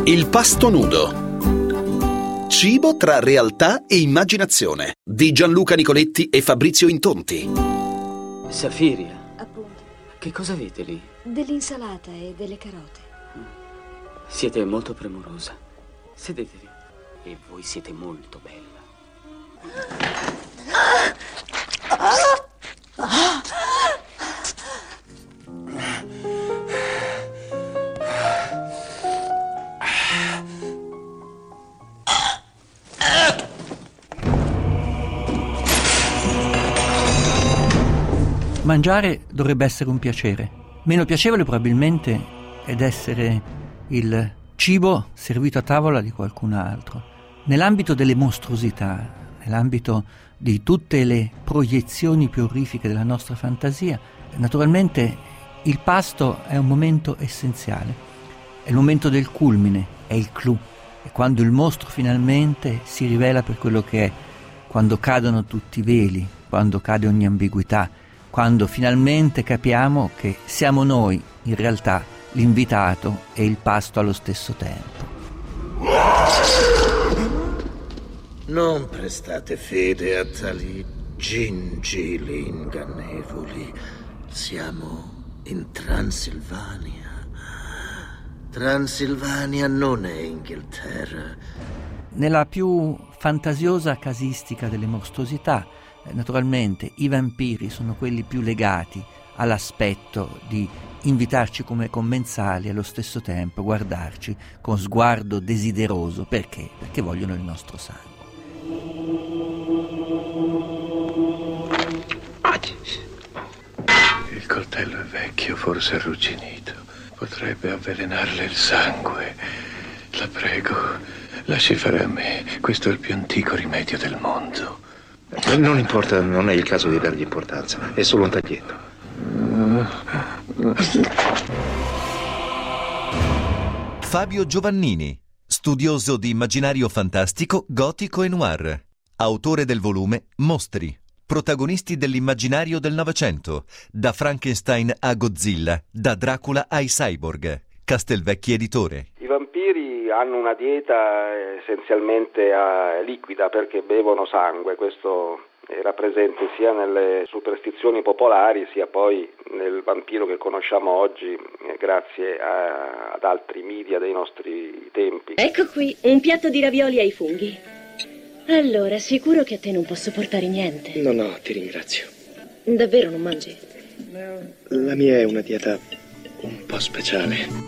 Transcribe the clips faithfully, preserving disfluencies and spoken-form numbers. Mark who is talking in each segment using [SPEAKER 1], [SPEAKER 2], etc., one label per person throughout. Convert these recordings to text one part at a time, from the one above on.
[SPEAKER 1] Il pasto nudo. Cibo tra realtà e immaginazione di Gianluca Nicoletti e Fabrizio Intonti.
[SPEAKER 2] Safiria,
[SPEAKER 3] Appunto.
[SPEAKER 2] che cosa avete lì?
[SPEAKER 3] Dell'insalata e delle carote.
[SPEAKER 2] Siete molto premurosa. Sedetevi. E voi siete molto bella.
[SPEAKER 4] Mangiare dovrebbe essere un piacere. Meno piacevole probabilmente ed essere il cibo servito a tavola di qualcun altro. Nell'ambito delle mostruosità, nell'ambito di tutte le proiezioni più orrifiche della nostra fantasia, naturalmente il pasto è un momento essenziale. È il momento del culmine, è il clou. È quando il mostro finalmente si rivela per quello che è, quando cadono tutti i veli, quando cade ogni ambiguità, quando finalmente capiamo che siamo noi, in realtà, l'invitato e il pasto allo stesso tempo.
[SPEAKER 5] Non prestate fede a tali gingilli ingannevoli. Siamo in Transilvania. Transilvania non è Inghilterra.
[SPEAKER 4] Nella più fantasiosa casistica delle mostruosità, naturalmente i vampiri sono quelli più legati all'aspetto di invitarci come commensali e allo stesso tempo guardarci con sguardo desideroso. Perché? Perché vogliono il nostro sangue.
[SPEAKER 6] Il coltello è vecchio, forse arrugginito. Potrebbe avvelenarle il sangue. La prego, lasci fare a me. Questo è il più antico rimedio del mondo.
[SPEAKER 7] Non importa, non è il caso di dargli importanza, è solo un taglietto.
[SPEAKER 8] Fabio Giovannini, studioso di immaginario fantastico, gotico e noir, autore del volume Mostri, protagonisti dell'immaginario del Novecento, da Frankenstein a Godzilla, da Dracula ai cyborg, Castelvecchi editore.
[SPEAKER 9] I vampiri hanno una dieta essenzialmente liquida perché bevono sangue, questo era presente sia nelle superstizioni popolari sia poi nel vampiro che conosciamo oggi grazie a, ad altri media dei nostri tempi.
[SPEAKER 10] Ecco qui, un piatto di ravioli ai funghi. Allora, sicuro che a te non posso portare niente?
[SPEAKER 7] No, no, ti ringrazio.
[SPEAKER 10] Davvero non mangi?
[SPEAKER 7] La mia è una dieta un po' speciale.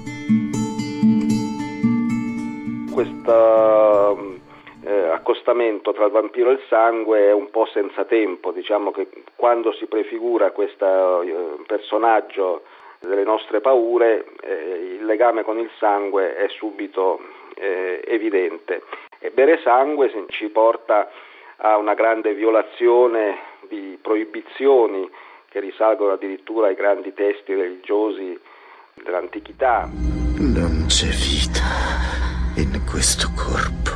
[SPEAKER 9] Questo eh, accostamento tra il vampiro e il sangue è un po' senza tempo, diciamo che quando si prefigura questo eh, personaggio delle nostre paure, eh, il legame con il sangue è subito eh, evidente. E bere sangue ci porta a una grande violazione di proibizioni che risalgono addirittura ai grandi testi religiosi dell'antichità.
[SPEAKER 5] Non c'è vita in questo corpo.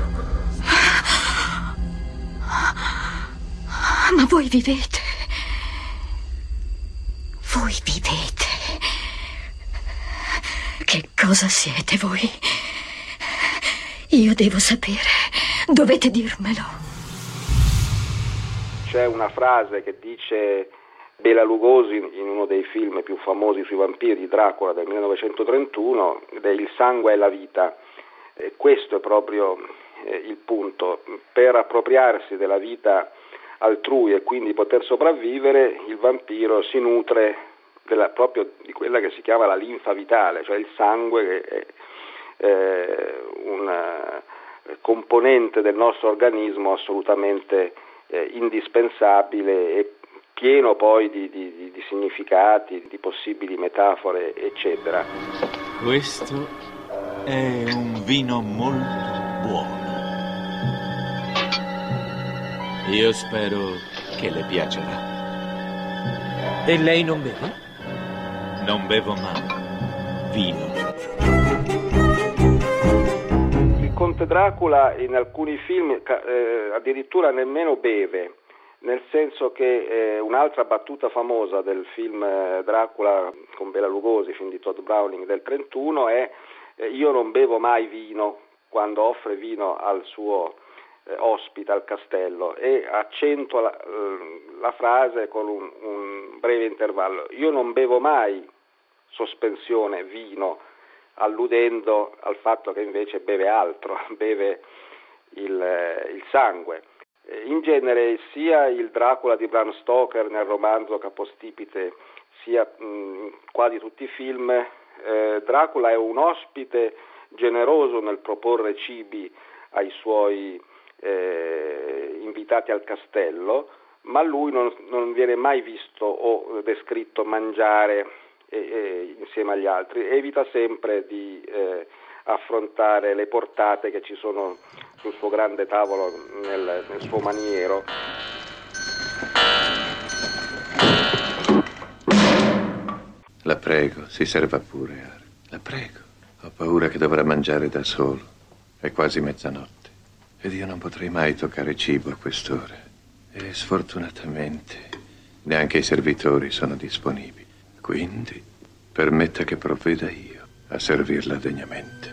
[SPEAKER 3] Ma voi vivete. Voi vivete. Che cosa siete voi? Io devo sapere. Dovete dirmelo.
[SPEAKER 9] C'è una frase che dice Bela Lugosi in uno dei film più famosi sui vampiri, Dracula del millenovecentotrentuno, ed è il sangue è la vita. E questo è proprio eh, il punto. Per appropriarsi della vita altrui e quindi poter sopravvivere, il vampiro si nutre della, proprio di quella che si chiama la linfa vitale, cioè il sangue che è eh, una componente del nostro organismo assolutamente eh, indispensabile e pieno poi di, di, di significati, di possibili metafore, eccetera.
[SPEAKER 11] Questo è un vino molto buono. Io spero che le piacerà.
[SPEAKER 2] E lei non beve?
[SPEAKER 11] Non bevo mai vino.
[SPEAKER 9] Il conte Dracula in alcuni film eh, addirittura nemmeno beve, nel senso che eh, un'altra battuta famosa del film eh, Dracula con Bela Lugosi, film di Todd Browning del trentuno, è eh, io non bevo mai vino quando offre vino al suo eh, ospite al castello, e accentua la, la frase con un, un breve intervallo: io non bevo mai, sospensione, vino, alludendo al fatto che invece beve altro, beve il, il sangue. In genere sia il Dracula di Bram Stoker nel romanzo capostipite sia in quasi tutti i film, eh, Dracula è un ospite generoso nel proporre cibi ai suoi eh, invitati al castello, ma lui non, non viene mai visto o descritto mangiare e, e, insieme agli altri, evita sempre di eh, affrontare le portate che ci sono sul suo grande tavolo nel, nel suo maniero.
[SPEAKER 6] La prego, si serva pure, Harry. La prego. Ho paura che dovrà mangiare da solo. È quasi mezzanotte ed io non potrei mai toccare cibo a quest'ora. E sfortunatamente neanche i servitori sono disponibili. Quindi permetta che provveda io a servirla degnamente.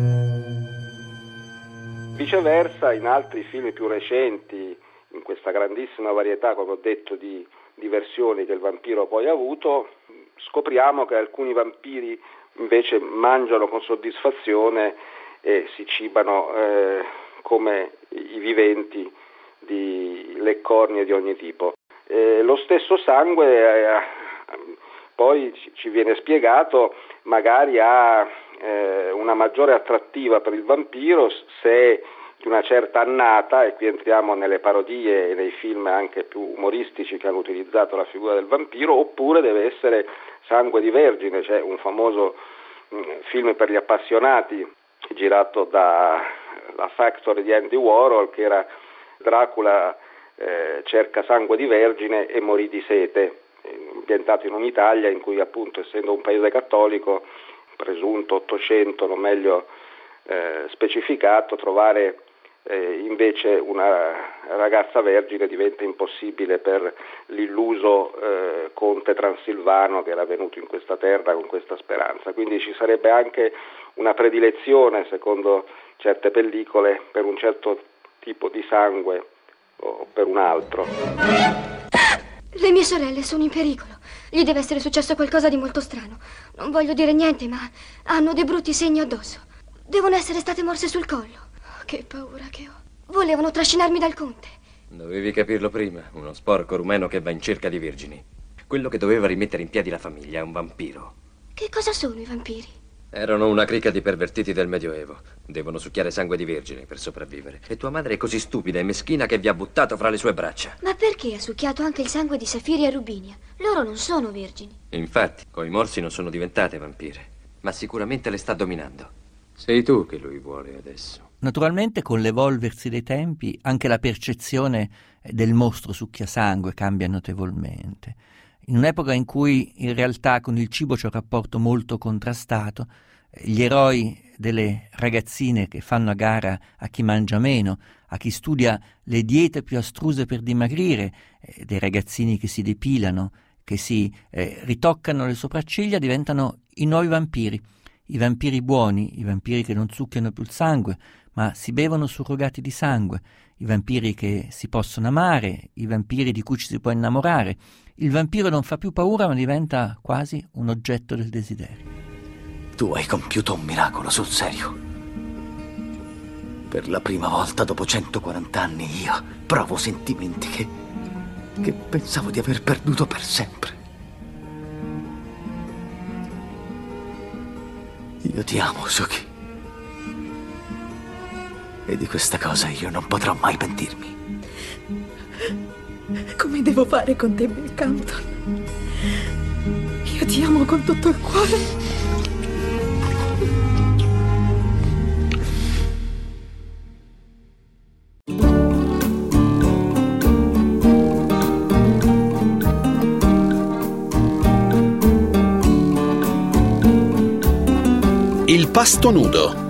[SPEAKER 9] Viceversa, in altri film più recenti, in questa grandissima varietà, come ho detto, di, di versioni che il vampiro poi ha avuto, scopriamo che alcuni vampiri invece mangiano con soddisfazione e si cibano eh, come i viventi di leccornie di ogni tipo. Eh, lo stesso sangue eh, poi ci viene spiegato magari ha eh, una maggiore attrattiva per il vampiro se di una certa annata, e qui entriamo nelle parodie e nei film anche più umoristici che hanno utilizzato la figura del vampiro, oppure deve essere sangue di vergine. C'è un famoso mh, film per gli appassionati girato da La Factory di Andy Warhol, che era Dracula eh, cerca sangue di vergine e morì di sete, ambientato in un'Italia in cui, appunto, essendo un paese cattolico, presunto ottocento, non meglio eh, specificato, trovare eh, invece una ragazza vergine diventa impossibile per l'illuso eh, conte transilvano che era venuto in questa terra con questa speranza. Quindi ci sarebbe anche una predilezione, secondo certe pellicole, per un certo tipo di sangue o per un altro.
[SPEAKER 12] Le mie sorelle sono in pericolo. Gli deve essere successo qualcosa di molto strano. Non voglio dire niente, ma hanno dei brutti segni addosso. Devono essere state morse sul collo. Che paura che ho. Volevano trascinarmi dal conte.
[SPEAKER 13] Dovevi capirlo prima. Uno sporco rumeno che va in cerca di vergini. Quello che doveva rimettere in piedi la famiglia è un vampiro.
[SPEAKER 12] Che cosa sono i vampiri?
[SPEAKER 13] Erano una cricca di pervertiti del Medioevo. Devono succhiare sangue di vergine per sopravvivere. E tua madre è così stupida e meschina che vi ha buttato fra le sue braccia.
[SPEAKER 12] Ma perché ha succhiato anche il sangue di Safiri e Rubinia? Loro non sono vergini.
[SPEAKER 13] Infatti, coi morsi non sono diventate vampire, ma sicuramente le sta dominando. Sei tu che lui vuole adesso.
[SPEAKER 4] Naturalmente, con l'evolversi dei tempi, anche la percezione del mostro succhiasangue cambia notevolmente. In un'epoca in cui in realtà con il cibo c'è un rapporto molto contrastato, gli eroi delle ragazzine che fanno a gara a chi mangia meno, a chi studia le diete più astruse per dimagrire, eh, dei ragazzini che si depilano, che si eh, ritoccano le sopracciglia, diventano i nuovi vampiri. I vampiri buoni, i vampiri che non succhiano più il sangue, ma si bevono surrogati di sangue, i vampiri che si possono amare, i vampiri di cui ci si può innamorare. Il vampiro non fa più paura, ma diventa quasi un oggetto del desiderio.
[SPEAKER 5] Tu hai compiuto un miracolo, sul serio. Per la prima volta dopo centoquaranta anni io provo sentimenti che... che pensavo di aver perduto per sempre. Io ti amo, Suki. E di questa cosa io non potrò mai pentirmi.
[SPEAKER 14] Come devo fare con te, Bill Campton? Io ti amo con tutto il cuore.
[SPEAKER 1] Il pasto nudo.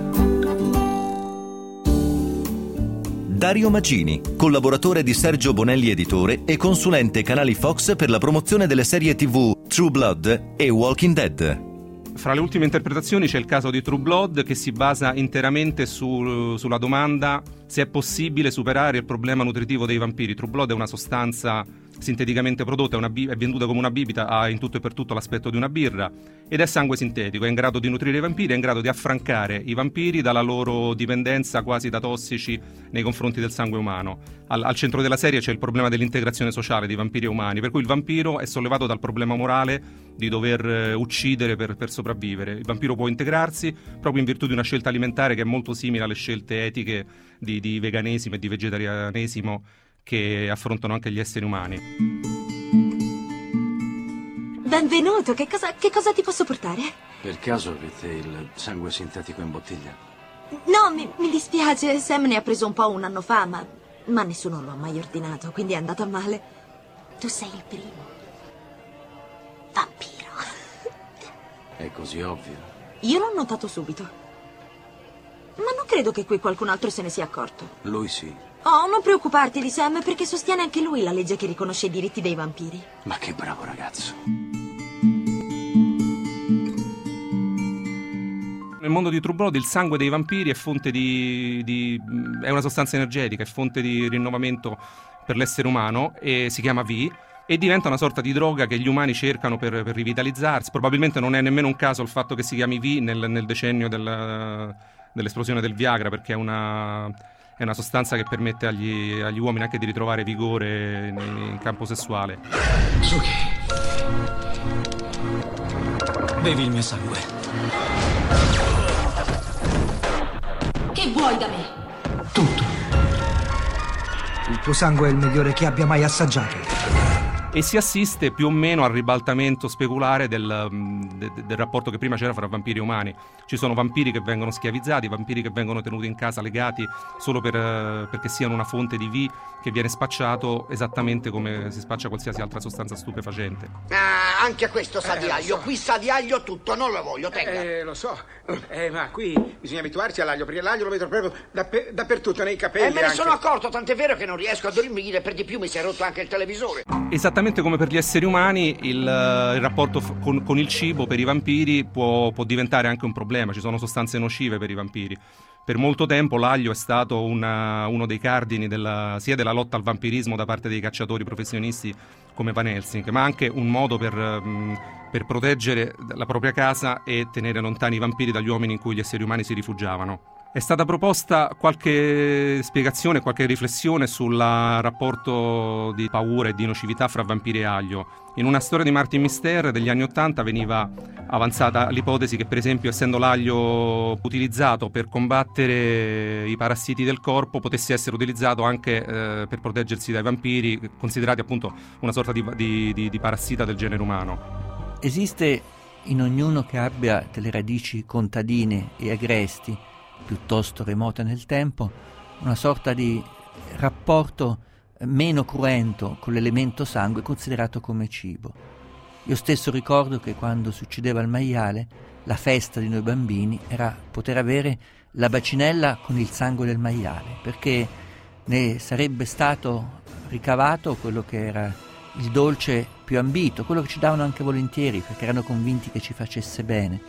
[SPEAKER 8] Dario Magini, collaboratore di Sergio Bonelli editore e consulente canali Fox per la promozione delle serie tivù True Blood e Walking Dead.
[SPEAKER 15] Fra le ultime interpretazioni c'è il caso di True Blood, che si basa interamente su, sulla domanda se è possibile superare il problema nutritivo dei vampiri. True Blood è una sostanza sinteticamente prodotta, è, una bi- è venduta come una bibita, ha in tutto e per tutto l'aspetto di una birra ed è sangue sintetico, è in grado di nutrire i vampiri, è in grado di affrancare i vampiri dalla loro dipendenza quasi da tossici nei confronti del sangue umano. Al, al centro della serie c'è il problema dell'integrazione sociale di vampiri e umani, per cui il vampiro è sollevato dal problema morale di dover eh, uccidere per, per sopravvivere. Il vampiro può integrarsi proprio in virtù di una scelta alimentare che è molto simile alle scelte etiche di, di veganesimo e di vegetarianesimo che affrontano anche gli esseri umani.
[SPEAKER 16] Benvenuto, che cosa, che cosa ti posso portare?
[SPEAKER 11] Per caso avete il sangue sintetico in bottiglia?
[SPEAKER 16] No, mi, mi dispiace, Sam ne ha preso un po' un anno fa, ma, ma nessuno lo ha mai ordinato, quindi è andato a male. Tu sei il primo vampiro.
[SPEAKER 11] È così ovvio.
[SPEAKER 16] Io l'ho notato subito, ma non credo che qui qualcun altro se ne sia accorto.
[SPEAKER 11] Lui sì.
[SPEAKER 16] Oh, non preoccuparti di Sam, perché sostiene anche lui la legge che riconosce i diritti dei vampiri.
[SPEAKER 11] Ma che bravo ragazzo.
[SPEAKER 15] Nel mondo di True Blood il sangue dei vampiri è fonte di, di è una sostanza energetica, è fonte di rinnovamento per l'essere umano e si chiama V e diventa una sorta di droga che gli umani cercano per, per rivitalizzarsi. Probabilmente non è nemmeno un caso il fatto che si chiami V nel, nel decennio del, dell'esplosione del Viagra, perché è una È una sostanza che permette agli, agli uomini anche di ritrovare vigore in, in campo sessuale.
[SPEAKER 17] Suki, bevi il mio sangue.
[SPEAKER 16] Che vuoi da me?
[SPEAKER 17] Tutto. Il tuo sangue è il migliore che abbia mai assaggiato.
[SPEAKER 15] E si assiste più o meno al ribaltamento speculare del, de, del rapporto che prima c'era fra vampiri e umani. Ci sono vampiri che vengono schiavizzati, vampiri che vengono tenuti in casa legati solo per, perché siano una fonte di V che viene spacciato esattamente come si spaccia qualsiasi altra sostanza stupefacente.
[SPEAKER 18] Ah, anche questo sa
[SPEAKER 19] Eh,
[SPEAKER 18] di
[SPEAKER 19] lo
[SPEAKER 18] aglio,
[SPEAKER 19] so.
[SPEAKER 18] qui sa di aglio tutto, non lo voglio, tenga.
[SPEAKER 19] Eh, lo so, eh, ma qui bisogna abituarsi all'aglio, perché l'aglio lo vedo proprio dappe- dappertutto, nei capelli.
[SPEAKER 18] E me ne
[SPEAKER 19] anche.
[SPEAKER 18] sono accorto, tant'è vero che non riesco a dormire, per di più mi si è rotto anche il televisore.
[SPEAKER 15] Esattamente come per gli esseri umani, il, il rapporto f- con, con il cibo per i vampiri può, può diventare anche un problema. Ci sono sostanze nocive per i vampiri. Per molto tempo l'aglio è stato una, uno dei cardini della, sia della lotta al vampirismo da parte dei cacciatori professionisti come Van Helsing, ma anche un modo per, mh, per proteggere la propria casa e tenere lontani i vampiri dagli uomini in cui gli esseri umani si rifugiavano. È stata proposta qualche spiegazione, qualche riflessione sul rapporto di paura e di nocività fra vampiri e aglio. In una storia di Martin Mister degli anni Ottanta veniva avanzata l'ipotesi che, per esempio, essendo l'aglio utilizzato per combattere i parassiti del corpo, potesse essere utilizzato anche eh, per proteggersi dai vampiri, considerati appunto una sorta di, di, di, di parassita del genere umano.
[SPEAKER 4] Esiste in ognuno che abbia delle radici contadine e agresti, piuttosto remota nel tempo, una sorta di rapporto meno cruento con l'elemento sangue considerato come cibo. Io stesso ricordo che quando si uccideva il maiale, la festa di noi bambini era poter avere la bacinella con il sangue del maiale, perché ne sarebbe stato ricavato quello che era il dolce più ambito, quello che ci davano anche volentieri, perché erano convinti che ci facesse bene.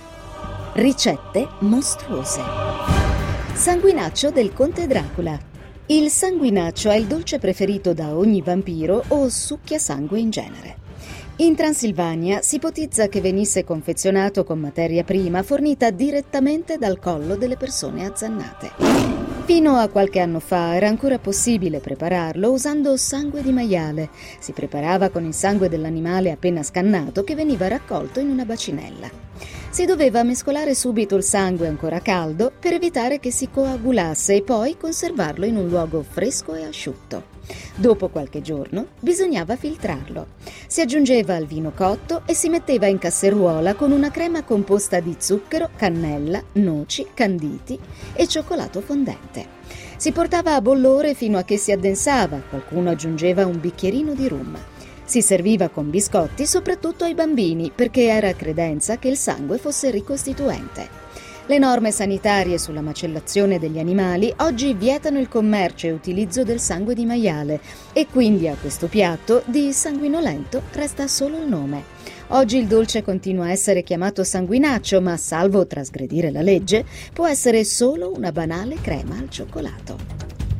[SPEAKER 20] Ricette mostruose. Sanguinaccio del conte Dracula. Il sanguinaccio è il dolce preferito da ogni vampiro o succhiasangue in genere. In Transilvania si ipotizza che venisse confezionato con materia prima fornita direttamente dal collo delle persone azzannate. Fino a qualche anno fa era ancora possibile prepararlo usando sangue di maiale. Si preparava con il sangue dell'animale appena scannato che veniva raccolto in una bacinella. Si doveva mescolare subito il sangue ancora caldo per evitare che si coagulasse e poi conservarlo in un luogo fresco e asciutto. Dopo qualche giorno bisognava filtrarlo. Si aggiungeva il vino cotto e si metteva in casseruola con una crema composta di zucchero, cannella, noci, canditi e cioccolato fondente. Si portava a bollore fino a che si addensava, qualcuno aggiungeva un bicchierino di rum. Si serviva con biscotti soprattutto ai bambini perché era credenza che il sangue fosse ricostituente. Le norme sanitarie sulla macellazione degli animali oggi vietano il commercio e utilizzo del sangue di maiale e quindi a questo piatto di sanguinolento resta solo il nome. Oggi il dolce continua a essere chiamato sanguinaccio, ma salvo trasgredire la legge, può essere solo una banale crema al cioccolato.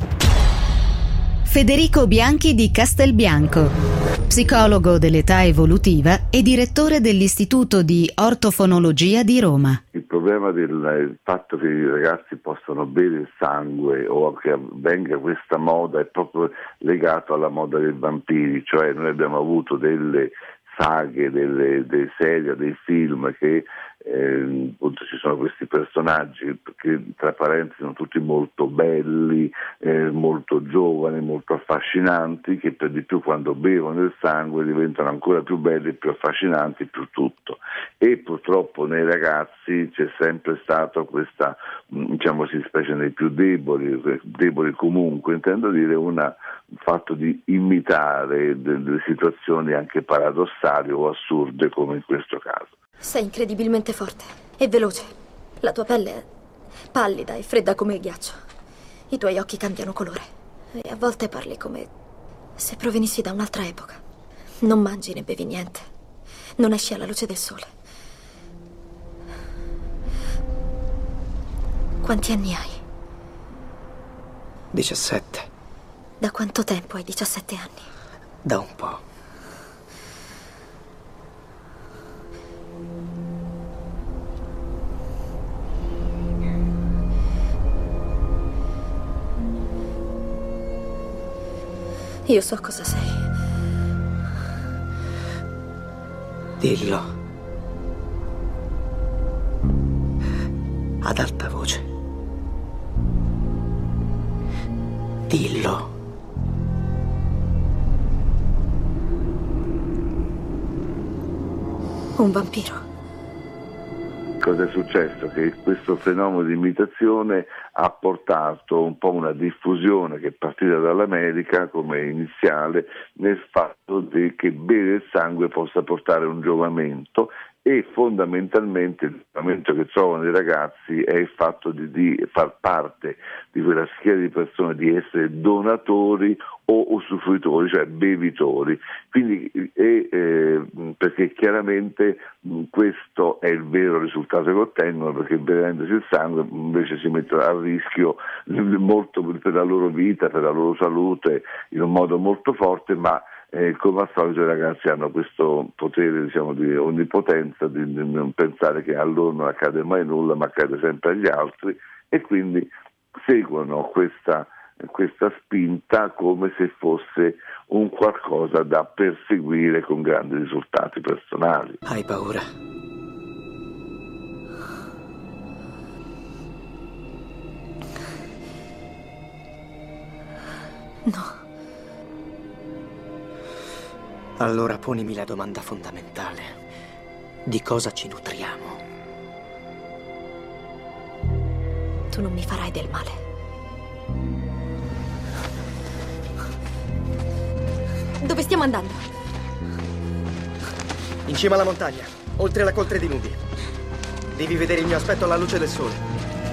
[SPEAKER 20] Federico Bianchi di Castelbianco, psicologo dell'età evolutiva e direttore dell'Istituto di Ortofonologia di Roma.
[SPEAKER 21] Il problema del fatto che i ragazzi possano bere il sangue o che avvenga questa moda è proprio legato alla moda dei vampiri, cioè noi abbiamo avuto delle saghe, delle, delle serie, dei film che eh, appunto ci sono questi personaggi che tra parentesi sono tutti molto belli, eh, molto giovani, molto affascinanti, che per di più quando bevono il sangue diventano ancora più belli, più affascinanti, più tutto. E purtroppo nei ragazzi c'è sempre stata questa, diciamo si specie nei più deboli, deboli comunque, intendo dire una il fatto di imitare delle situazioni anche paradossali o assurde come in questo caso.
[SPEAKER 12] Sei incredibilmente forte e veloce. La tua pelle è pallida e fredda come il ghiaccio. I tuoi occhi cambiano colore e a volte parli come se provenissi da un'altra epoca. Non mangi né bevi niente. Non esci alla luce del sole. Quanti anni hai?
[SPEAKER 7] diciassette.
[SPEAKER 12] Da quanto tempo hai diciassette anni?
[SPEAKER 7] Da un po'.
[SPEAKER 12] Io so cosa sei.
[SPEAKER 7] Dillo. Ad alta voce. Dillo.
[SPEAKER 12] Un vampiro.
[SPEAKER 21] Cosa è successo? Che questo fenomeno di imitazione ha portato un po' una diffusione che è partita dall'America come iniziale nel fatto di che bere il sangue possa portare un giovamento, e fondamentalmente il giovamento che trovano i ragazzi è il fatto di, di far parte di quella schiera di persone, di essere donatori o usufruitori, cioè bevitori. Quindi e, eh, perché chiaramente mh, questo è il vero risultato che ottengono, perché bevendosi il sangue invece si mettono a rischio molto per la loro vita, per la loro salute in un modo molto forte, ma Eh, come al solito i ragazzi hanno questo potere, diciamo, di onnipotenza, di, di non pensare che a loro non accade mai nulla, ma accade sempre agli altri, e quindi seguono questa, questa spinta come se fosse un qualcosa da perseguire con grandi risultati personali.
[SPEAKER 7] Hai paura?
[SPEAKER 12] No.
[SPEAKER 7] Allora ponimi la domanda fondamentale. Di cosa ci nutriamo?
[SPEAKER 12] Tu non mi farai del male. Dove stiamo andando?
[SPEAKER 7] In cima alla montagna, oltre la coltre di nubi. Devi vedere il mio aspetto alla luce del sole.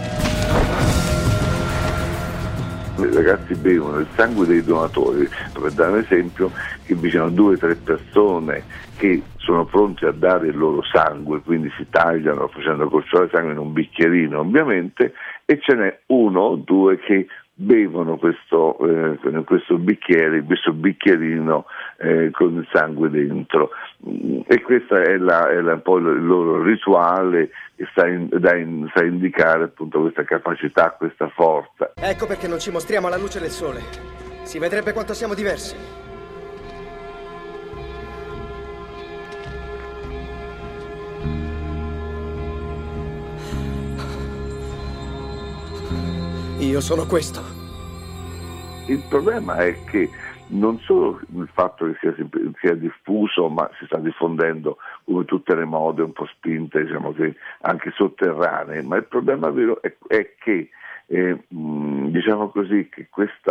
[SPEAKER 21] I ragazzi bevono il sangue dei donatori, per dare un esempio, che vi sono due o tre persone che sono pronti a dare il loro sangue, quindi si tagliano facendo gocciolare sangue in un bicchierino ovviamente, e ce n'è uno o due che bevono questo, eh, questo bicchiere, questo bicchierino eh, con il sangue dentro, e questo è, la, è la, un po' il loro rituale che sta, in, da in, sta a indicare appunto questa capacità, questa forza.
[SPEAKER 7] Ecco perché non ci mostriamo alla luce del sole. Si vedrebbe quanto siamo diversi. Io sono questo.
[SPEAKER 21] Il problema è che non solo il fatto che sia, sia diffuso, ma si sta diffondendo come tutte le mode un po' spinte, diciamo che anche sotterranee, ma il problema vero è, è che eh, mh, diciamo così che questa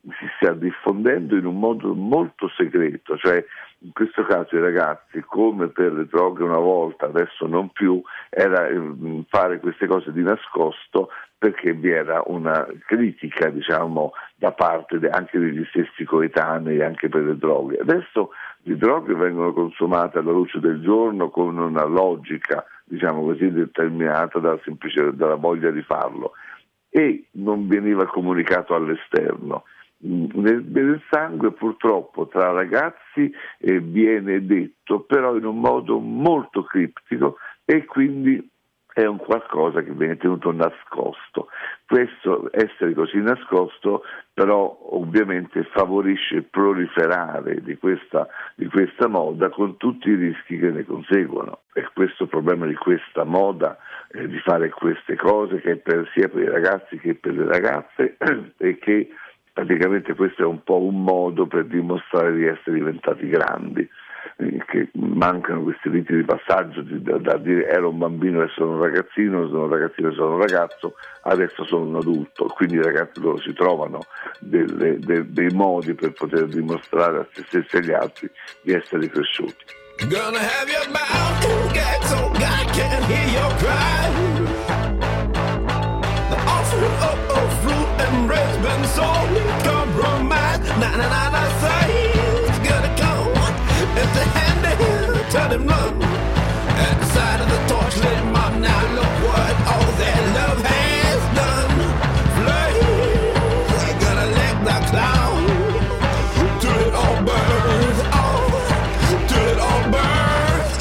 [SPEAKER 21] si stia diffondendo in un modo molto segreto, cioè in questo caso i ragazzi, come per le droghe una volta, adesso non più, era fare queste cose di nascosto perché vi era una critica, diciamo, da parte de- anche degli stessi coetanei, anche per le droghe. Adesso le droghe vengono consumate alla luce del giorno con una logica, diciamo così, determinata dalla, semplice, dalla voglia di farlo, e non veniva comunicato all'esterno. Nel, nel sangue purtroppo tra ragazzi eh, viene detto, però in un modo molto criptico, e quindi è un qualcosa che viene tenuto nascosto. Questo essere così nascosto però ovviamente favorisce il proliferare di questa, di questa moda, con tutti i rischi che ne conseguono. E questo problema di questa moda, eh, di fare queste cose, che è per, sia per i ragazzi che per le ragazze, e che praticamente questo è un po' un modo per dimostrare di essere diventati grandi, eh, che mancano questi riti di passaggio di, da, da dire ero un bambino e sono un ragazzino, sono un ragazzino e sono un ragazzo, adesso sono un adulto. Quindi i ragazzi loro si trovano delle, de, dei modi per poter dimostrare a se stessi e agli altri di essere cresciuti.
[SPEAKER 10] Gonna have your mouth gagged so God can't hear your cry. The offering up of fruit and bread's been sorely compromised. Na na na na, say it's gonna go. If the hand to him, tell him run. At the side of the torch, let him on now. Look what all that love has done. Flames, they're gonna let the cloud till it all burns off. Till it all burns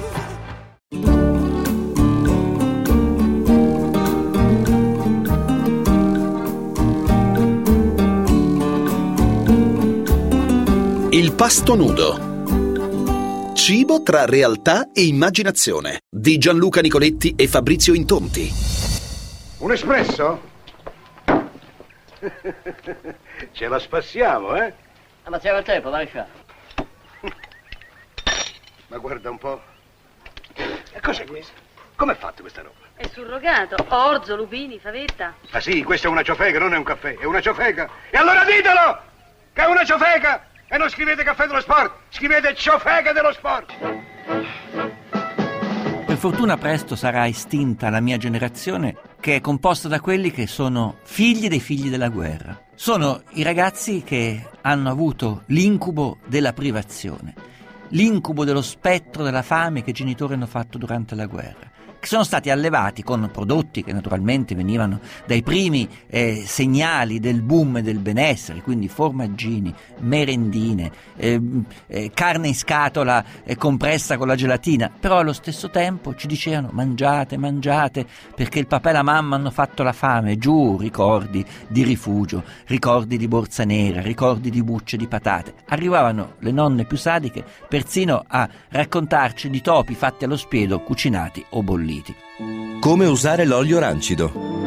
[SPEAKER 1] off. Il pasto nudo. Cibo tra realtà e immaginazione di Gianluca Nicoletti e Fabrizio Intonti.
[SPEAKER 19] Un espresso? Ce la spassiamo, eh?
[SPEAKER 2] Ma c'era il tempo, maresciallo.
[SPEAKER 19] Ma guarda un po'. E cos'è questo? Com'è fatta questa roba?
[SPEAKER 22] È surrogato. Orzo, lupini, favetta.
[SPEAKER 19] Ah sì, questa è una ciofeca, non è un caffè, è una ciofeca. E allora ditelo! Che è una ciofeca! E non scrivete caffè dello sport, scrivete ciofeca dello sport!
[SPEAKER 4] Per fortuna presto sarà estinta la mia generazione, che è composta da quelli che sono figli dei figli della guerra. Sono i ragazzi che hanno avuto l'incubo della privazione, l'incubo dello spettro della fame che i genitori hanno fatto durante la guerra, che sono stati allevati con prodotti che naturalmente venivano dai primi eh, segnali del boom e del benessere, quindi formaggini, merendine, eh, eh, carne in scatola eh, compressa con la gelatina, però allo stesso tempo ci dicevano mangiate, mangiate, perché il papà e la mamma hanno fatto la fame. Giù, ricordi di rifugio, ricordi di borsa nera, ricordi di bucce di patate. Arrivavano le nonne più sadiche persino a raccontarci di topi fatti allo spiedo, cucinati o bolliti.
[SPEAKER 8] Come usare l'olio rancido.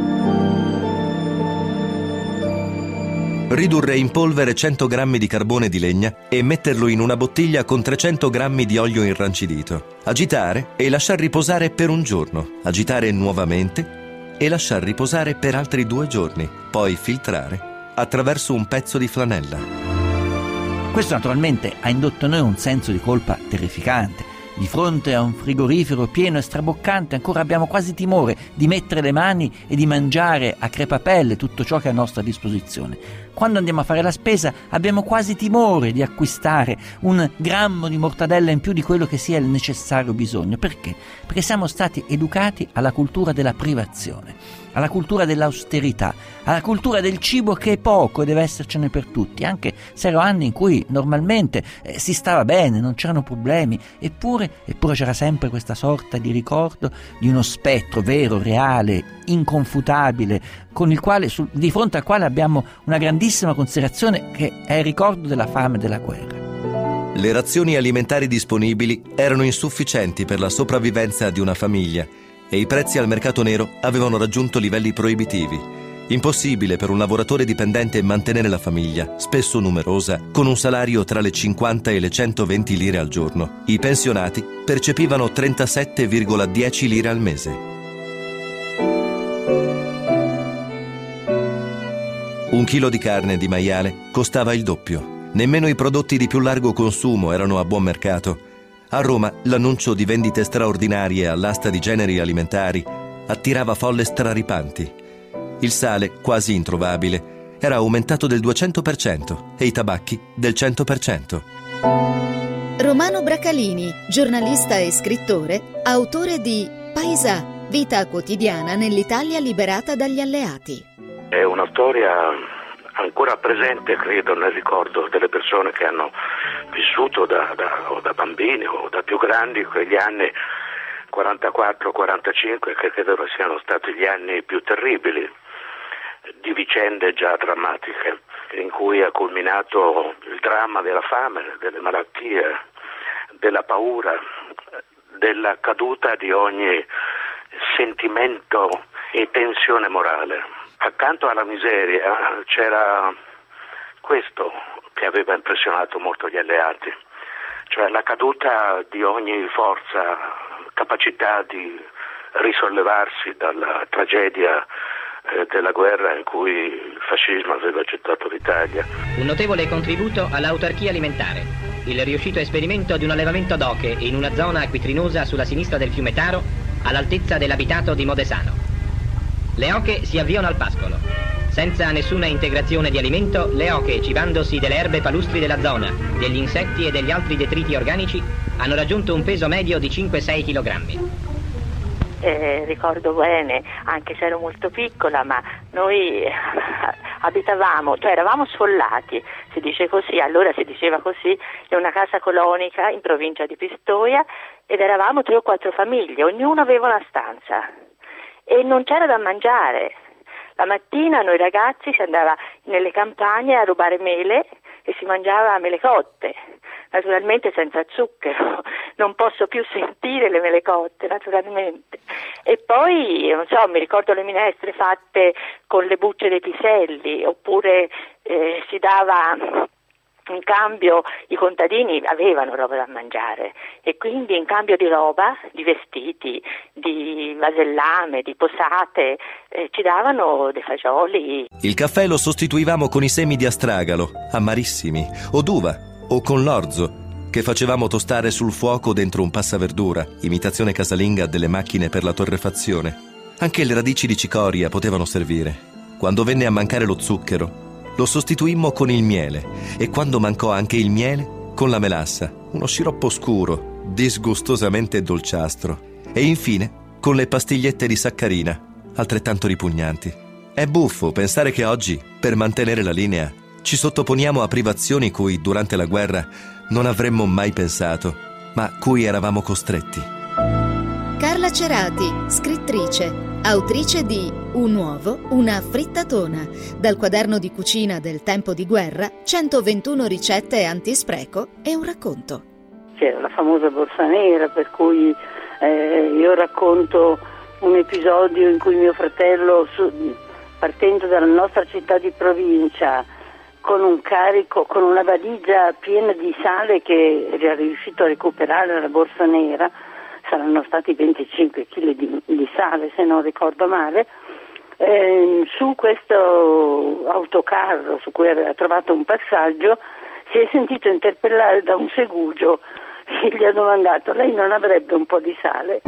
[SPEAKER 8] Ridurre in polvere cento grammi di carbone di legna e metterlo in una bottiglia con trecento grammi di olio irrancidito. Agitare e lasciar riposare per un giorno. Agitare nuovamente e lasciar riposare per altri due giorni. Poi filtrare attraverso un pezzo di flanella.
[SPEAKER 4] Questo naturalmente ha indotto in noi un senso di colpa terrificante. Di fronte a un frigorifero pieno e straboccante ancora abbiamo quasi timore di mettere le mani e di mangiare a crepapelle tutto ciò che è a nostra disposizione. Quando andiamo a fare la spesa abbiamo quasi timore di acquistare un grammo di mortadella in più di quello che sia il necessario bisogno. Perché? Perché siamo stati educati alla cultura della privazione, alla cultura dell'austerità, alla cultura del cibo che è poco e deve essercene per tutti, anche se erano anni in cui normalmente eh, si stava bene, non c'erano problemi, eppure, eppure c'era sempre questa sorta di ricordo di uno spettro vero, reale, inconfutabile, con il quale, su, di fronte al quale abbiamo una grandissima considerazione, che è il ricordo della fame e della guerra.
[SPEAKER 8] Le razioni alimentari disponibili erano insufficienti per la sopravvivenza di una famiglia e i prezzi al mercato nero avevano raggiunto livelli proibitivi. Impossibile per un lavoratore dipendente mantenere la famiglia, spesso numerosa, con un salario tra le cinquanta e le centoventi lire al giorno. I pensionati percepivano trentasette virgola dieci lire al mese. Un chilo di carne di maiale costava il doppio. Nemmeno i prodotti di più largo consumo erano a buon mercato. A Roma l'annuncio di vendite straordinarie all'asta di generi alimentari attirava folle straripanti. Il sale, quasi introvabile, era aumentato del duecento per cento e i tabacchi del cento per cento.
[SPEAKER 20] Romano Bracalini, giornalista e scrittore, autore di Paesà, vita quotidiana nell'Italia liberata dagli alleati.
[SPEAKER 3] È una storia ancora presente, credo, nel ricordo delle persone che hanno vissuto da, da, o da bambini o da più grandi quegli anni quarantaquattro quarantacinque, che credo siano stati gli anni più terribili di vicende già drammatiche, in cui è culminato il dramma della fame, delle malattie, della paura, della caduta di ogni sentimento e tensione morale. Accanto alla miseria c'era questo che aveva impressionato molto gli alleati, cioè la caduta di ogni forza, capacità di risollevarsi dalla tragedia eh, della guerra in cui il fascismo aveva gettato l'Italia.
[SPEAKER 6] Un notevole contributo all'autarchia alimentare, il riuscito esperimento di un allevamento ad oche in una zona acquitrinosa sulla sinistra del fiume Taro, all'altezza dell'abitato di Modesano. Le oche si avviano al pascolo. Senza nessuna integrazione di alimento, le oche, cibandosi delle erbe palustri della zona, degli insetti e degli altri detriti organici, hanno raggiunto un peso medio di cinque sei chilogrammi.
[SPEAKER 23] Eh, ricordo bene, anche se ero molto piccola, ma noi abitavamo, cioè eravamo sfollati, si dice così, allora si diceva così, in una casa colonica in provincia di Pistoia, ed eravamo tre o quattro famiglie, ognuno aveva una stanza e non c'era da mangiare. La mattina noi ragazzi si andava nelle campagne a rubare mele e si mangiava mele cotte, naturalmente senza zucchero, non posso più sentire le mele cotte naturalmente. E poi, non so, mi ricordo le minestre fatte con le bucce dei piselli, oppure eh, si dava... In cambio i contadini avevano roba da mangiare e quindi in cambio di roba, di vestiti, di vasellame, di posate, eh, ci davano dei fagioli.
[SPEAKER 8] Il caffè lo sostituivamo con i semi di astragalo, amarissimi, o d'uva, o con l'orzo, che facevamo tostare sul fuoco dentro un passaverdura, imitazione casalinga delle macchine per la torrefazione. Anche le radici di cicoria potevano servire. Quando venne a mancare lo zucchero, lo sostituimmo con il miele e quando mancò anche il miele, con la melassa, uno sciroppo scuro, disgustosamente dolciastro, e infine con le pastigliette di saccarina, altrettanto ripugnanti. È buffo pensare che oggi, per mantenere la linea, ci sottoponiamo a privazioni cui durante la guerra non avremmo mai pensato, ma cui eravamo costretti.
[SPEAKER 20] Carla Cerati, scrittrice, autrice di Un uovo, una frittatona, dal quaderno di cucina del tempo di guerra, centoventuno ricette antispreco e un racconto.
[SPEAKER 24] C'era la famosa borsa nera, per cui eh, io racconto un episodio in cui mio fratello, su, partendo dalla nostra città di provincia, con un carico, con una valigia piena di sale che era riuscito a recuperare dalla borsa nera, saranno stati venticinque chili di, di sale se non ricordo male, eh, su questo autocarro su cui aveva trovato un passaggio si è sentito interpellare da un segugio che gli ha domandato: lei non avrebbe un po' di sale?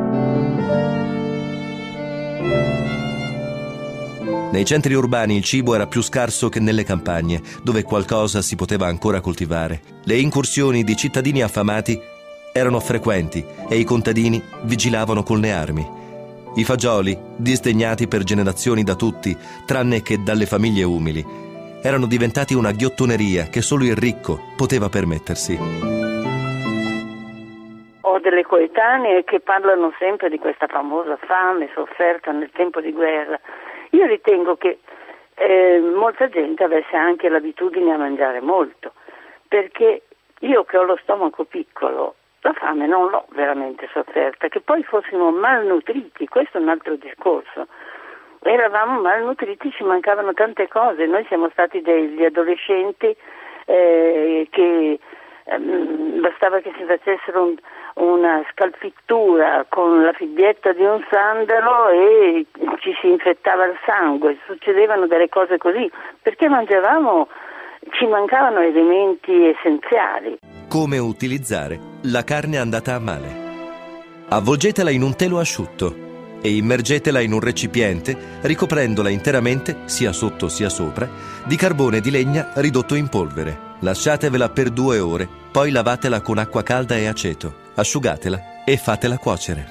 [SPEAKER 8] Nei centri urbani il cibo era più scarso che nelle campagne, dove qualcosa si poteva ancora coltivare. Le incursioni di cittadini affamati erano frequenti e i contadini vigilavano con le armi. I fagioli, disdegnati per generazioni da tutti, tranne che dalle famiglie umili, erano diventati una ghiottoneria che solo il ricco poteva permettersi.
[SPEAKER 24] Ho delle coetanee che parlano sempre di questa famosa fame sofferta nel tempo di guerra. Io ritengo che eh, molta gente avesse anche l'abitudine a mangiare molto, perché io che ho lo stomaco piccolo, la fame non l'ho veramente sofferta. Che poi fossimo malnutriti, questo è un altro discorso. Eravamo malnutriti, ci mancavano tante cose. Noi siamo stati degli adolescenti eh, che ehm, bastava che si facessero un, una scalfittura con la fibbietta di un sandalo e ci si infettava il sangue, succedevano delle cose così, perché mangiavamo, ci mancavano elementi essenziali.
[SPEAKER 8] Come utilizzare la carne andata a male? Avvolgetela in un telo asciutto e immergetela in un recipiente ricoprendola interamente, sia sotto sia sopra, di carbone di legna ridotto in polvere. Lasciatevela per due ore, poi lavatela con acqua calda e aceto, asciugatela e fatela cuocere.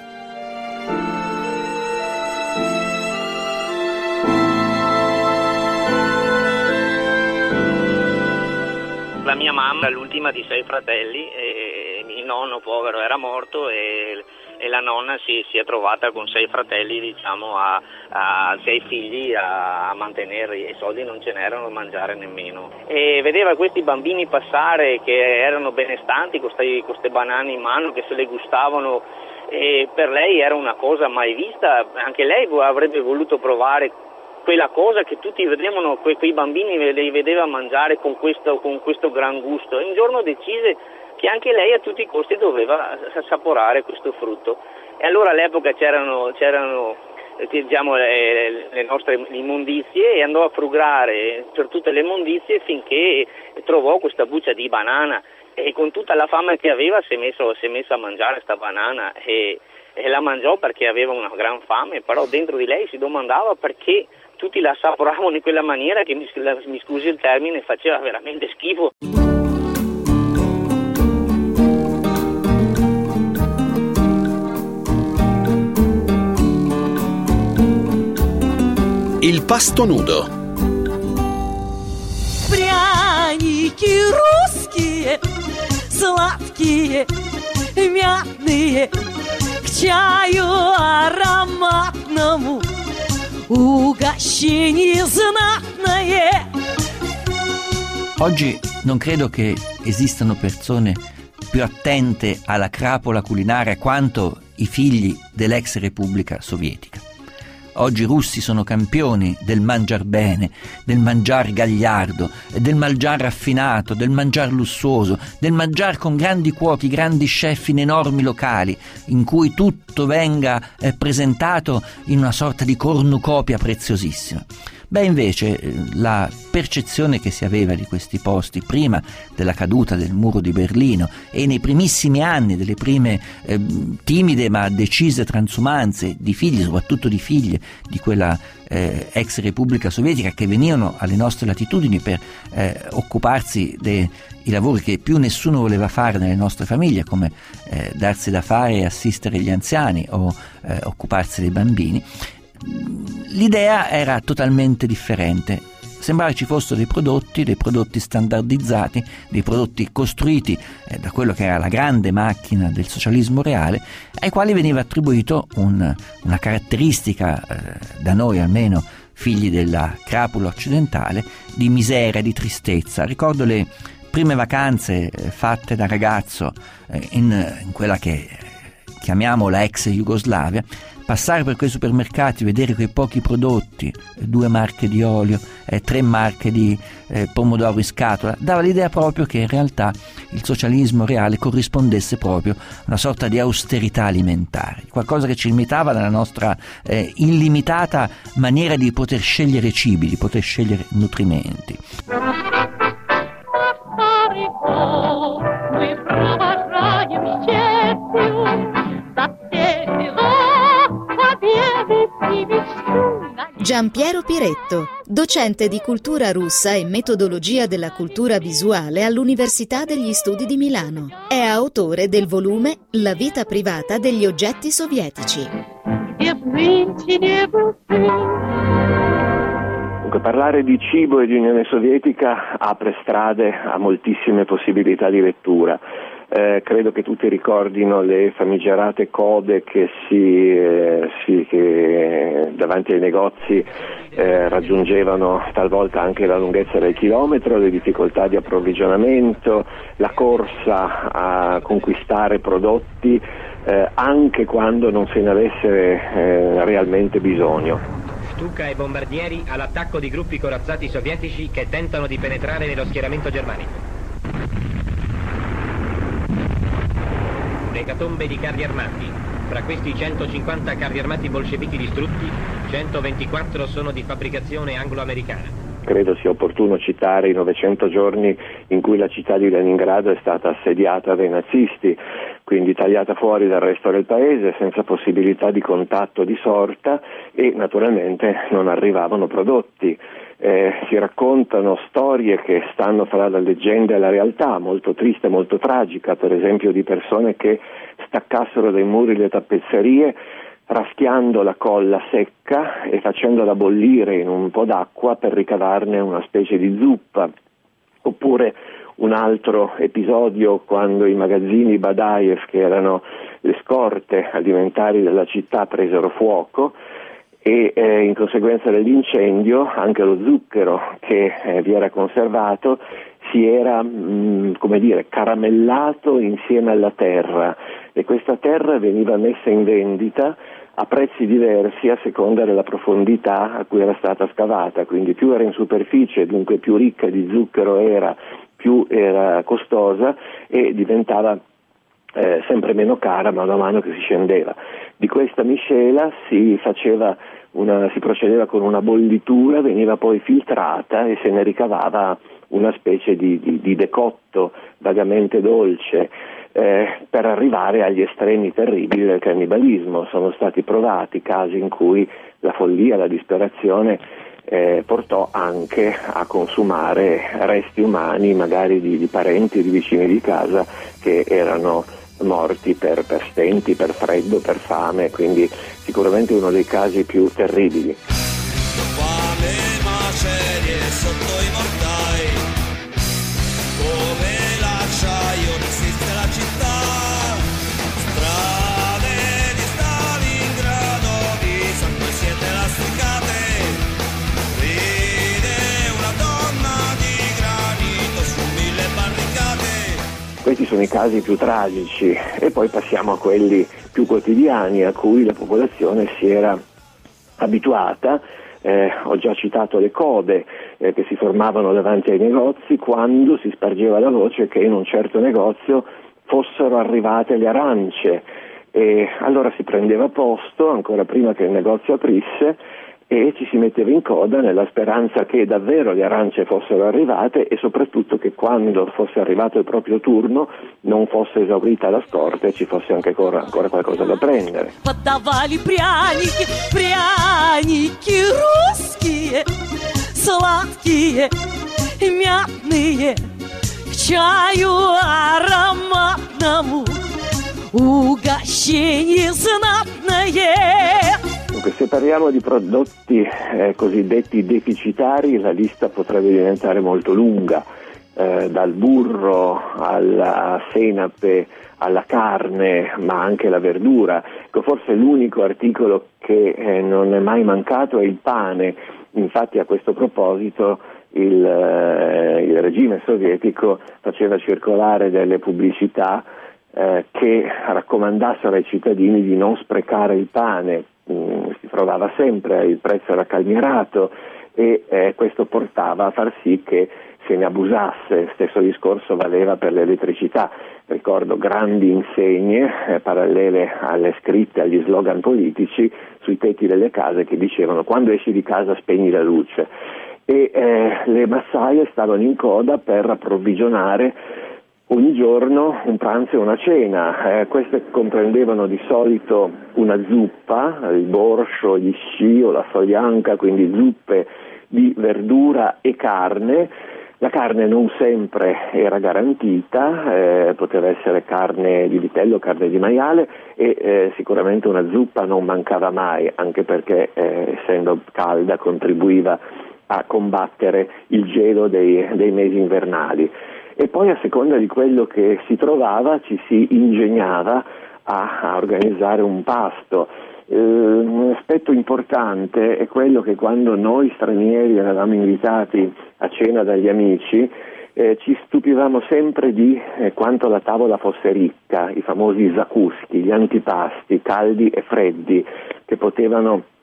[SPEAKER 5] La mia mamma è l'ultima di sei fratelli e il nonno povero era morto e, e la nonna si, si è trovata con sei fratelli, diciamo, a, a sei figli a, a mantenerli, e soldi non ce n'erano, da mangiare nemmeno. E vedeva questi bambini passare che erano benestanti con queste banane in mano, che se le gustavano, e per lei era una cosa mai vista, anche lei avrebbe voluto provare quella cosa che tutti vedevano, que- quei bambini li vedeva mangiare con questo, con questo gran gusto, e un giorno decise che anche lei a tutti i costi doveva assaporare questo frutto. E allora all'epoca c'erano, c'erano diciamo, le, le nostre immondizie, e andò a frugare per tutte le immondizie finché trovò questa buccia di banana, e con tutta la fame che aveva si è messo, si è messo a mangiare questa banana e, e la mangiò perché aveva una gran fame, però dentro di lei si domandava perché tutti la assaporavano in quella maniera che, mi, mi scusi il termine, faceva veramente schifo.
[SPEAKER 1] Il pasto nudo.
[SPEAKER 9] Пряники русские, сладкие, мятные, к чаю ароматному. Угощение знатное.
[SPEAKER 4] Oggi non credo che esistano persone più attente alla crapola culinaria quanto i figli dell'ex Repubblica Sovietica. Oggi i russi sono campioni del mangiar bene, del mangiar gagliardo, del mangiar raffinato, del mangiar lussuoso, del mangiar con grandi cuochi, grandi chef in enormi locali, in cui tutto venga eh, presentato in una sorta di cornucopia preziosissima. Beh, invece, la percezione che si aveva di questi posti prima della caduta del muro di Berlino e nei primissimi anni delle prime eh, timide ma decise transumanze di figli, soprattutto di figlie di quella eh, ex Repubblica Sovietica, che venivano alle nostre latitudini per eh, occuparsi dei lavori che più nessuno voleva fare nelle nostre famiglie, come eh, darsi da fare e assistere gli anziani o eh, occuparsi dei bambini. L'idea era totalmente differente. Sembrava ci fossero dei prodotti, dei prodotti standardizzati, dei prodotti costruiti eh, da quello che era la grande macchina del socialismo reale, ai quali veniva attribuito un, una caratteristica, eh, da noi almeno figli della crapola occidentale, di miseria, di tristezza. Ricordo le prime vacanze eh, fatte da ragazzo eh, in, in quella che chiamiamo la ex Jugoslavia, passare per quei supermercati, vedere quei pochi prodotti, due marche di olio, eh, tre marche di eh, pomodoro in scatola, dava l'idea proprio che in realtà il socialismo reale corrispondesse proprio a una sorta di austerità alimentare, qualcosa che ci limitava dalla nostra eh, illimitata maniera di poter scegliere cibi, di poter scegliere nutrimenti.
[SPEAKER 20] Giampiero Piretto, docente di cultura russa e metodologia della cultura visuale all'Università degli Studi di Milano. È autore del volume La vita privata degli oggetti sovietici.
[SPEAKER 13] Dunque, parlare di cibo e di Unione Sovietica apre strade a moltissime possibilità di lettura. Eh, credo che tutti ricordino le famigerate code che si, eh, si che davanti ai negozi eh, raggiungevano talvolta anche la lunghezza del chilometro, le difficoltà di approvvigionamento, la corsa a conquistare prodotti eh, anche quando non se ne avesse eh, realmente bisogno.
[SPEAKER 6] Stuka e bombardieri all'attacco di gruppi corazzati sovietici che tentano di penetrare nello schieramento germanico. ecatombe di carri armati. Fra questi centocinquanta carri armati bolscevichi distrutti, centoventiquattro sono di fabbricazione anglo-americana.
[SPEAKER 13] Credo sia opportuno citare i novecento giorni in cui la città di Leningrado è stata assediata dai nazisti, quindi tagliata fuori dal resto del paese, senza possibilità di contatto di sorta, e naturalmente non arrivavano prodotti. Eh, si raccontano storie che stanno fra la leggenda e la realtà, molto triste, molto tragica, per esempio di persone che staccassero dai muri le tappezzerie raschiando la colla secca e facendola bollire in un po' d'acqua per ricavarne una specie di zuppa. Oppure un altro episodio quando i magazzini Badaev, che erano le scorte alimentari della città, presero fuoco e eh, in conseguenza dell'incendio anche lo zucchero che eh, vi era conservato si era mh, come dire caramellato insieme alla terra, e questa terra veniva messa in vendita a prezzi diversi a seconda della profondità a cui era stata scavata, quindi più era in superficie, dunque più ricca di zucchero era, più era costosa e diventava eh, sempre meno cara man mano che si scendeva. Di questa miscela si faceva una, si procedeva con una bollitura, veniva poi filtrata e se ne ricavava una specie di, di, di decotto vagamente dolce, eh, per arrivare agli estremi terribili del cannibalismo. Sono stati provati casi in cui la follia, la disperazione eh, portò anche a consumare resti umani, magari di, di parenti o di vicini di casa che erano morti per, per stenti, per freddo, per fame, quindi sicuramente uno dei casi più terribili.
[SPEAKER 10] Fame, macerie sotto i mortai, come l'acciaio resiste la città, strade di Stalingrado di sangue siete lasticate, ride una donna di granito su mille barricate.
[SPEAKER 13] Questi sono i casi più tragici e poi passiamo a quelli più quotidiani a cui la popolazione si era abituata. Eh, ho già citato le code eh, che si formavano davanti ai negozi quando si spargeva la voce che in un certo negozio fossero arrivate le arance, e allora si prendeva posto ancora prima che il negozio aprisse e ci si metteva in coda nella speranza che davvero le arance fossero arrivate и soprattutto che quando fosse arrivato il proprio turno non fosse esaurita la scorta e ci fosse anche ancora, ancora qualcosa da prendere.
[SPEAKER 9] Подавали пряники, пряники русские, сладкие, мятные, к чаю ароматному, угощение знатное.
[SPEAKER 13] Dunque, se parliamo di prodotti eh, cosiddetti deficitari, la lista potrebbe diventare molto lunga, eh, dal burro alla senape alla carne, ma anche la verdura. Ecco, forse l'unico articolo che eh, non è mai mancato è il pane. Infatti a questo proposito il, eh, il regime sovietico faceva circolare delle pubblicità eh, che raccomandassero ai cittadini di non sprecare il pane. Mm, si trovava sempre, il prezzo era calmierato e eh, questo portava a far sì che se ne abusasse. Stesso discorso valeva per l'elettricità. Ricordo grandi insegne eh, parallele alle scritte, agli slogan politici sui tetti delle case che dicevano: quando esci di casa spegni la luce. E eh, le massaie stavano in coda per approvvigionare ogni giorno un pranzo e una cena. Eh, queste comprendevano di solito una zuppa, il borscio, gli sci o la soljanka, quindi zuppe di verdura e carne. La carne non sempre era garantita, eh, poteva essere carne di vitello, carne di maiale e eh, sicuramente una zuppa non mancava mai, anche perché eh, essendo calda contribuiva a combattere il gelo dei, dei mesi invernali. E poi a seconda di quello che si trovava ci si ingegnava a, a organizzare un pasto. Eh, un aspetto importante è quello che quando noi stranieri eravamo invitati a cena dagli amici eh, ci stupivamo sempre di eh, quanto la tavola fosse ricca, i famosi zakuski, gli antipasti caldi e freddi che potevano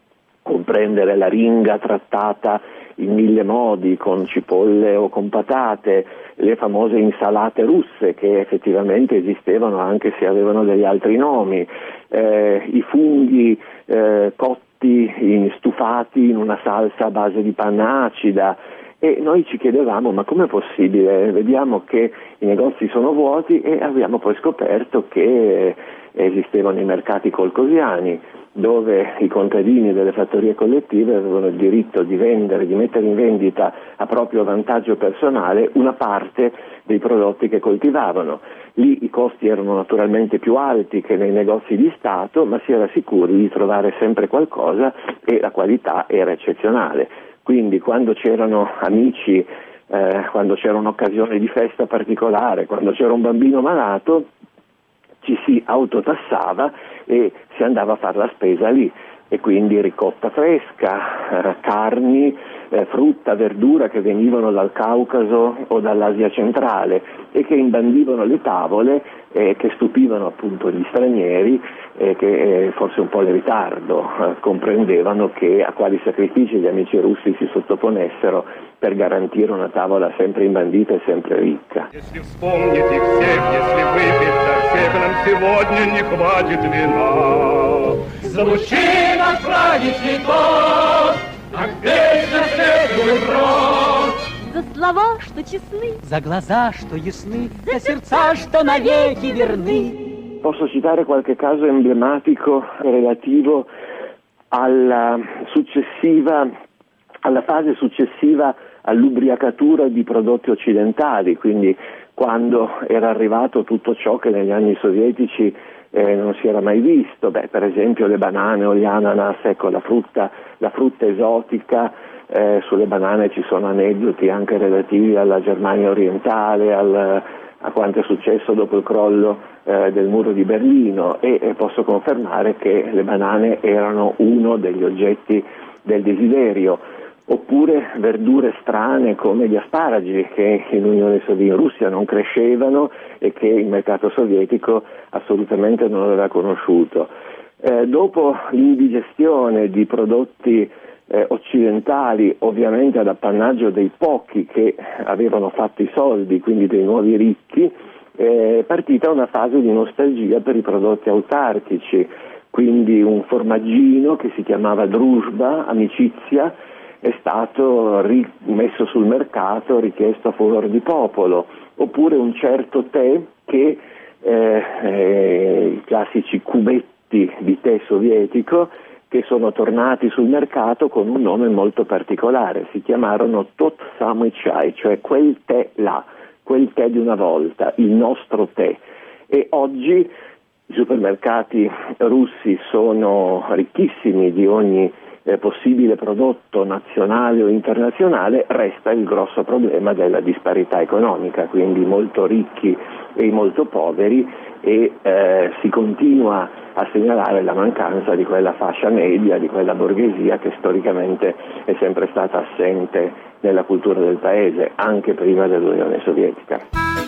[SPEAKER 13] comprendere la ringa trattata in mille modi, con cipolle o con patate, le famose insalate russe che effettivamente esistevano anche se avevano degli altri nomi, eh, i funghi eh, cotti, in, stufati in una salsa a base di panna acida. E noi ci chiedevamo, ma com'è possibile? Vediamo che i negozi sono vuoti e abbiamo poi scoperto che esistevano i mercati colcosiani, dove i contadini delle fattorie collettive avevano il diritto di vendere, di mettere in vendita a proprio vantaggio personale una parte dei prodotti che coltivavano. Lì i costi erano naturalmente più alti che nei negozi di Stato, ma si era sicuri di trovare sempre qualcosa e la qualità era eccezionale. Quindi quando c'erano amici, eh, quando c'era un'occasione di festa particolare, quando c'era un bambino malato, ci si autotassava e si andava a fare la spesa lì, e quindi ricotta fresca, eh, carni, eh, frutta, verdura che venivano dal Caucaso o dall'Asia centrale e che imbandivano le tavole, eh, che stupivano appunto gli stranieri, e che eh, forse un po' in ritardo eh, comprendevano che a quali sacrifici gli amici russi si sottoponessero per garantire una tavola sempre imbandita e sempre ricca.
[SPEAKER 10] Если вспомнить их всех, если выпить за всех, нам сегодня не хватит вина. За мужчин отправить цветов, как вечно светлый брод.
[SPEAKER 9] За слова, что честны,
[SPEAKER 11] за глаза, что ясны, за сердца, что навеки верны.
[SPEAKER 13] Posso citare qualche caso emblematico relativo alla successiva, alla fase successiva all'ubriacatura di prodotti occidentali, quindi quando era arrivato tutto ciò che negli anni sovietici eh, non si era mai visto, beh, per esempio le banane o gli ananas, ecco, la frutta, la frutta esotica. Eh, sulle banane ci sono aneddoti anche relativi alla Germania orientale, al, a quanto è successo dopo il crollo eh, del muro di Berlino, e, e posso confermare che le banane erano uno degli oggetti del desiderio, oppure verdure strane come gli asparagi che in Unione Sovietica, in Russia non crescevano e che il mercato sovietico assolutamente non aveva conosciuto. Eh, dopo l'indigestione di prodotti Eh, occidentali, ovviamente ad appannaggio dei pochi che avevano fatto i soldi, quindi dei nuovi ricchi, è partita una fase di nostalgia per i prodotti autarchici, quindi un formaggino che si chiamava Druzhba, amicizia, è stato rimesso sul mercato, richiesto a favore di popolo, oppure un certo tè che eh, eh, i classici cubetti di tè sovietico, che sono tornati sul mercato con un nome molto particolare, si chiamarono Tot Samый Chai, cioè quel tè là, quel tè di una volta, il nostro tè. E oggi i supermercati russi sono ricchissimi di ogni eh, possibile prodotto nazionale o internazionale, resta il grosso problema della disparità economica, quindi molto ricchi e molto poveri, e eh, si continua a segnalare la mancanza di quella fascia media, di quella borghesia che storicamente è sempre stata assente nella cultura del paese, anche prima dell'Unione Sovietica.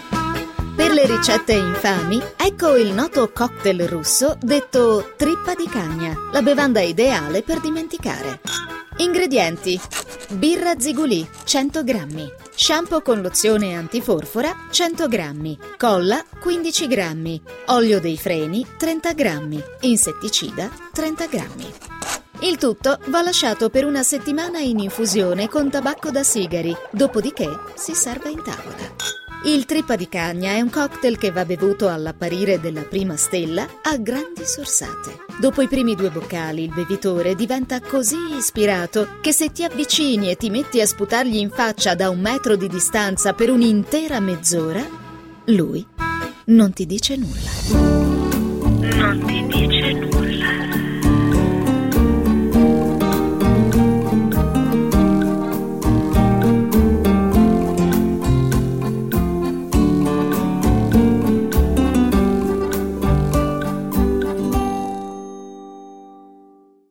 [SPEAKER 20] Per le ricette infami, ecco il noto cocktail russo detto trippa di cagna, la bevanda ideale per dimenticare. Ingredienti: birra Zigulì cento grammi, shampoo con lozione antiforfora cento grammi, colla quindici grammi, olio dei freni trenta grammi, insetticida trenta grammi. Il tutto va lasciato per una settimana in infusione con tabacco da sigari, dopodiché si serve in tavola. Il trippa di cagna è un cocktail che va bevuto all'apparire della prima stella a grandi sorsate. Dopo i primi due boccali il bevitore diventa così ispirato che se ti avvicini e ti metti a sputargli in faccia da un metro di distanza per un'intera mezz'ora, lui non ti dice nulla.
[SPEAKER 23] Non ti dice nulla.